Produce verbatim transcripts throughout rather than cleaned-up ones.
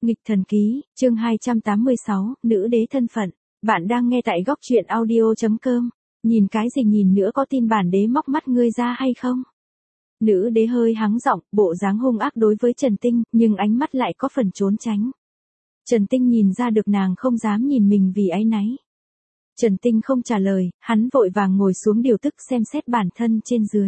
Nghịch thần ký, chương hai trăm tám mươi sáu, nữ đế thân phận. Bạn đang nghe tại góc truyện audio.com. Nhìn cái gì nhìn nữa, có tin bản đế móc mắt ngươi ra hay không? Nữ đế hơi hắng giọng, bộ dáng hung ác đối với Trần Tinh, nhưng ánh mắt lại có phần trốn tránh. Trần Tinh nhìn ra được nàng không dám nhìn mình vì áy náy. Trần Tinh không trả lời, hắn vội vàng ngồi xuống điều tức xem xét bản thân trên dưới.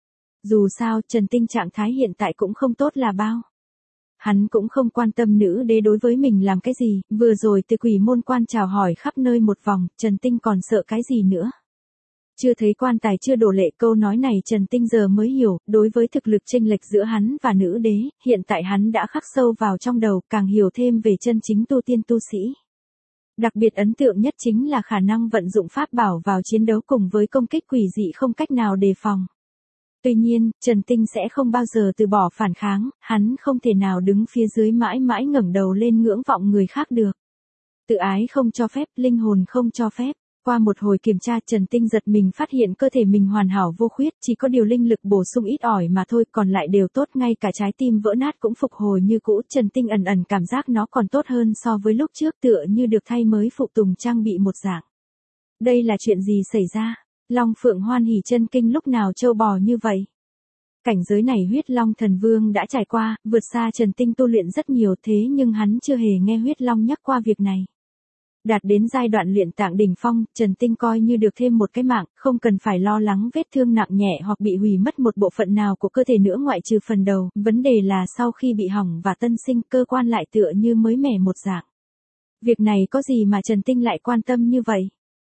Dù sao, Trần Tinh trạng thái hiện tại cũng không tốt là bao. Hắn cũng không quan tâm nữ đế đối với mình làm cái gì, vừa rồi từ quỷ môn quan chào hỏi khắp nơi một vòng, Trần Tinh còn sợ cái gì nữa. Chưa thấy quan tài chưa đổ lệ, câu nói này Trần Tinh giờ mới hiểu, đối với thực lực chênh lệch giữa hắn và nữ đế, hiện tại hắn đã khắc sâu vào trong đầu, càng hiểu thêm về chân chính tu tiên tu sĩ. Đặc biệt ấn tượng nhất chính là khả năng vận dụng pháp bảo vào chiến đấu cùng với công kích quỷ dị không cách nào đề phòng. Tuy nhiên, Trần Tinh sẽ không bao giờ từ bỏ phản kháng, hắn không thể nào đứng phía dưới mãi mãi ngẩng đầu lên ngưỡng vọng người khác được. Tự ái không cho phép, linh hồn không cho phép. Qua một hồi kiểm tra, Trần Tinh giật mình phát hiện cơ thể mình hoàn hảo vô khuyết, chỉ có điều linh lực bổ sung ít ỏi mà thôi, còn lại đều tốt, ngay cả trái tim vỡ nát cũng phục hồi như cũ. Trần Tinh ẩn ẩn cảm giác nó còn tốt hơn so với lúc trước, tựa như được thay mới phụ tùng trang bị một dạng. Đây là chuyện gì xảy ra? Long Phượng Hoan Hỉ chân kinh lúc nào trâu bò như vậy? Cảnh giới này Huyết Long Thần Vương đã trải qua, vượt xa Trần Tinh tu luyện rất nhiều, thế nhưng hắn chưa hề nghe Huyết Long nhắc qua việc này. Đạt đến giai đoạn luyện tạng đỉnh phong, Trần Tinh coi như được thêm một cái mạng, không cần phải lo lắng vết thương nặng nhẹ hoặc bị hủy mất một bộ phận nào của cơ thể nữa ngoại trừ phần đầu, vấn đề là sau khi bị hỏng và tân sinh, cơ quan lại tựa như mới mẻ một dạng. Việc này có gì mà Trần Tinh lại quan tâm như vậy?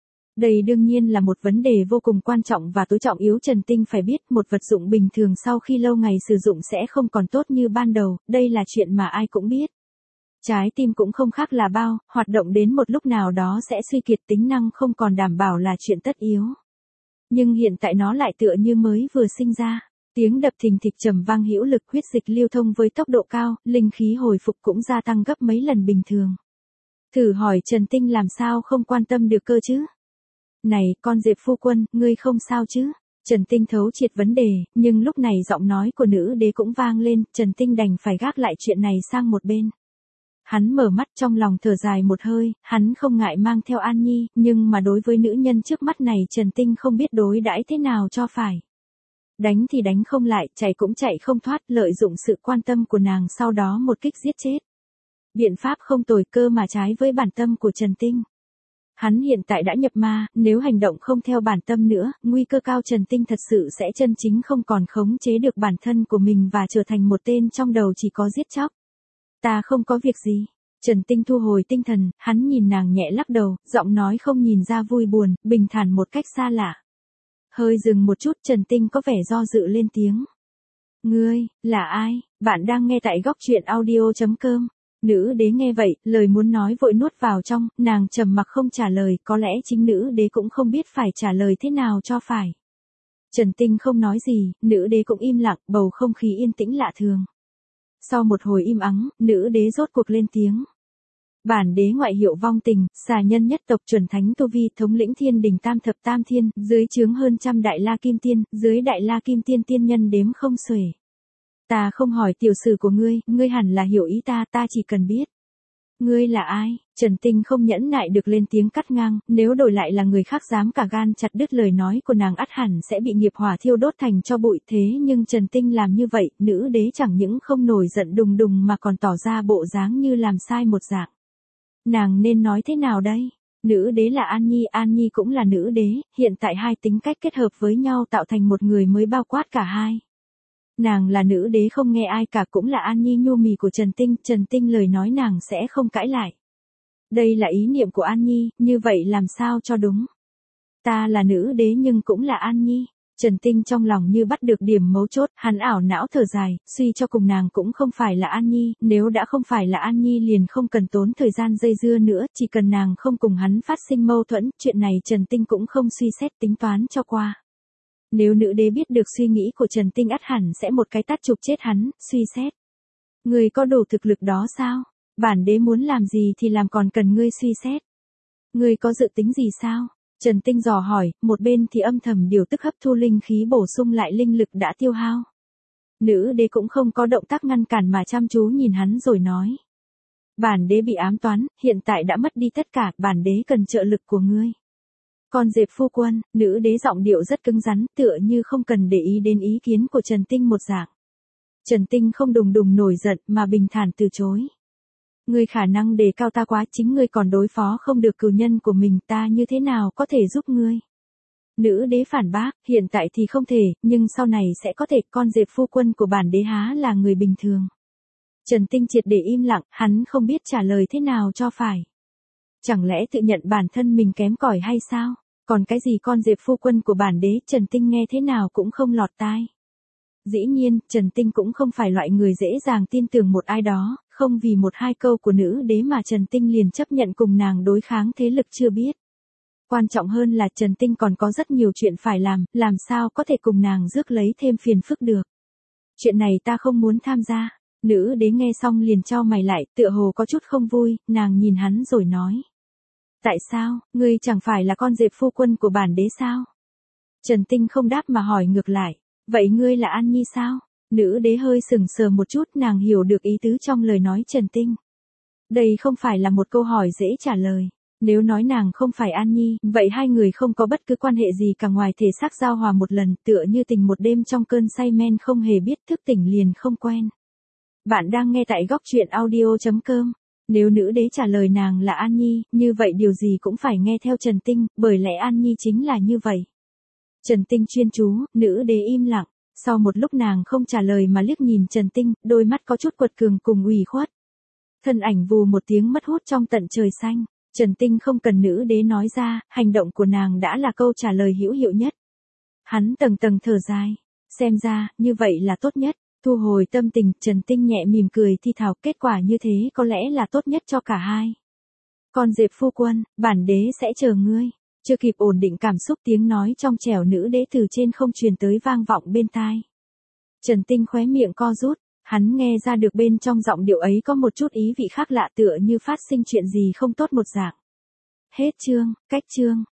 Đây đương nhiên là một vấn đề vô cùng quan trọng và tối trọng yếu. Trần Tinh phải biết, một vật dụng bình thường sau khi lâu ngày sử dụng sẽ không còn tốt như ban đầu, đây là chuyện mà ai cũng biết. Trái tim cũng không khác là bao, hoạt động đến một lúc nào đó sẽ suy kiệt, tính năng không còn đảm bảo là chuyện tất yếu. Nhưng hiện tại nó lại tựa như mới vừa sinh ra. Tiếng đập thình thịch trầm vang hữu lực, huyết dịch lưu thông với tốc độ cao, linh khí hồi phục cũng gia tăng gấp mấy lần bình thường. Thử hỏi Trần Tinh làm sao không quan tâm được cơ chứ? Này, con Diệp phu quân, ngươi không sao chứ? Trần Tinh thấu triệt vấn đề, nhưng lúc này giọng nói của nữ đế cũng vang lên, Trần Tinh đành phải gác lại chuyện này sang một bên. Hắn mở mắt trong lòng thở dài một hơi, hắn không ngại mang theo An Nhi, nhưng mà đối với nữ nhân trước mắt này Trần Tinh không biết đối đãi thế nào cho phải. Đánh thì đánh không lại, chạy cũng chạy không thoát, lợi dụng sự quan tâm của nàng sau đó một kích giết chết. Biện pháp không tồi, cơ mà trái với bản tâm của Trần Tinh. Hắn hiện tại đã nhập ma, nếu hành động không theo bản tâm nữa, nguy cơ cao Trần Tinh thật sự sẽ chân chính không còn khống chế được bản thân của mình và trở thành một tên trong đầu chỉ có giết chóc. Ta không có việc gì. Trần Tinh thu hồi tinh thần, hắn nhìn nàng nhẹ lắc đầu, giọng nói không nhìn ra vui buồn, bình thản một cách xa lạ. Hơi dừng một chút, Trần Tinh có vẻ do dự lên tiếng. Ngươi, là ai? Bạn đang nghe tại góc truyện audio.com. Nữ đế nghe vậy, lời muốn nói vội nuốt vào trong, nàng trầm mặc không trả lời, có lẽ chính nữ đế cũng không biết phải trả lời thế nào cho phải. Trần Tinh không nói gì, nữ đế cũng im lặng, bầu không khí yên tĩnh lạ thường. Sau một hồi im ắng, nữ đế rốt cuộc lên tiếng. Bản đế ngoại hiệu Vong Tình, xà nhân nhất tộc, chuẩn thánh tu vi, thống lĩnh thiên đình tam thập tam thiên, dưới trướng hơn trăm đại la kim tiên, dưới đại la kim tiên tiên nhân đếm không xuể. Ta không hỏi tiểu sử của ngươi, ngươi hẳn là hiểu ý ta, ta chỉ cần biết. Ngươi là ai? Trần Tinh không nhẫn nại được lên tiếng cắt ngang, nếu đổi lại là người khác dám cả gan chặt đứt lời nói của nàng ắt hẳn sẽ bị nghiệp hỏa thiêu đốt thành cho bụi, thế nhưng Trần Tinh làm như vậy, nữ đế chẳng những không nổi giận đùng đùng mà còn tỏ ra bộ dáng như làm sai một dạng. Nàng nên nói thế nào đây? Nữ đế là An Nhi, An Nhi cũng là nữ đế, hiện tại hai tính cách kết hợp với nhau tạo thành một người mới bao quát cả hai. Nàng là nữ đế không nghe ai cả, cũng là An Nhi nhu mì của Trần Tinh, Trần Tinh lời nói nàng sẽ không cãi lại. Đây là ý niệm của An Nhi, như vậy làm sao cho đúng? Ta là nữ đế nhưng cũng là An Nhi. Trần Tinh trong lòng như bắt được điểm mấu chốt, hắn ảo não thở dài, suy cho cùng nàng cũng không phải là An Nhi, nếu đã không phải là An Nhi liền không cần tốn thời gian dây dưa nữa, chỉ cần nàng không cùng hắn phát sinh mâu thuẫn, chuyện này Trần Tinh cũng không suy xét tính toán cho qua. Nếu nữ đế biết được suy nghĩ của Trần Tinh ắt hẳn sẽ một cái tát chụp chết hắn, suy xét. Ngươi có đủ thực lực đó sao? Bản đế muốn làm gì thì làm, còn cần ngươi suy xét. Ngươi có dự tính gì sao? Trần Tinh dò hỏi, một bên thì âm thầm điều tức hấp thu linh khí bổ sung lại linh lực đã tiêu hao. Nữ đế cũng không có động tác ngăn cản mà chăm chú nhìn hắn rồi nói. Bản đế bị ám toán, hiện tại đã mất đi tất cả, bản đế cần trợ lực của ngươi. Con dẹp phu quân, nữ đế giọng điệu rất cứng rắn, tựa như không cần để ý đến ý kiến của Trần Tinh một dạng. Trần Tinh không đùng đùng nổi giận mà bình thản từ chối. Ngươi khả năng đề cao ta quá, chính ngươi còn đối phó không được cừu nhân của mình, ta như thế nào có thể giúp ngươi? Nữ đế phản bác, hiện tại thì không thể, nhưng sau này sẽ có thể, con dẹp phu quân của bản đế há là người bình thường. Trần Tinh triệt để im lặng, hắn không biết trả lời thế nào cho phải. Chẳng lẽ tự nhận bản thân mình kém cỏi hay sao? Còn cái gì con dẹp phu quân của bản đế, Trần Tinh nghe thế nào cũng không lọt tai. Dĩ nhiên, Trần Tinh cũng không phải loại người dễ dàng tin tưởng một ai đó, không vì một hai câu của nữ đế mà Trần Tinh liền chấp nhận cùng nàng đối kháng thế lực chưa biết. Quan trọng hơn là Trần Tinh còn có rất nhiều chuyện phải làm, làm sao có thể cùng nàng rước lấy thêm phiền phức được. Chuyện này ta không muốn tham gia. Nữ đế nghe xong liền chau mày lại, tựa hồ có chút không vui, nàng nhìn hắn rồi nói. Tại sao, ngươi chẳng phải là con dẹp phu quân của bản đế sao? Trần Tinh không đáp mà hỏi ngược lại, vậy ngươi là An Nhi sao? Nữ đế hơi sừng sờ một chút, nàng hiểu được ý tứ trong lời nói Trần Tinh. Đây không phải là một câu hỏi dễ trả lời. Nếu nói nàng không phải An Nhi, vậy hai người không có bất cứ quan hệ gì cả ngoài thể xác giao hòa một lần, tựa như tình một đêm trong cơn say men không hề biết thức tỉnh liền không quen. Bạn đang nghe tại góc truyện audio chấm com. Nếu nữ đế trả lời nàng là An Nhi, như vậy điều gì cũng phải nghe theo Trần Tinh, bởi lẽ An Nhi chính là như vậy. Trần Tinh chuyên chú, nữ đế im lặng, sau một lúc nàng không trả lời mà liếc nhìn Trần Tinh, đôi mắt có chút quật cường cùng ủy khuất. Thân ảnh vù một tiếng mất hút trong tận trời xanh, Trần Tinh không cần nữ đế nói ra, hành động của nàng đã là câu trả lời hữu hiệu nhất. Hắn tầng tầng thở dài, xem ra, như vậy là tốt nhất. Thu hồi tâm tình, Trần Tinh nhẹ mỉm cười thi thào, kết quả như thế có lẽ là tốt nhất cho cả hai. Con dẹp phu quân, bản đế sẽ chờ ngươi. Chưa kịp ổn định cảm xúc, tiếng nói trong trẻo nữ đế từ trên không truyền tới vang vọng bên tai. Trần Tinh khóe miệng co rút, hắn nghe ra được bên trong giọng điệu ấy có một chút ý vị khác lạ, tựa như phát sinh chuyện gì không tốt một dạng. Hết chương, cách chương.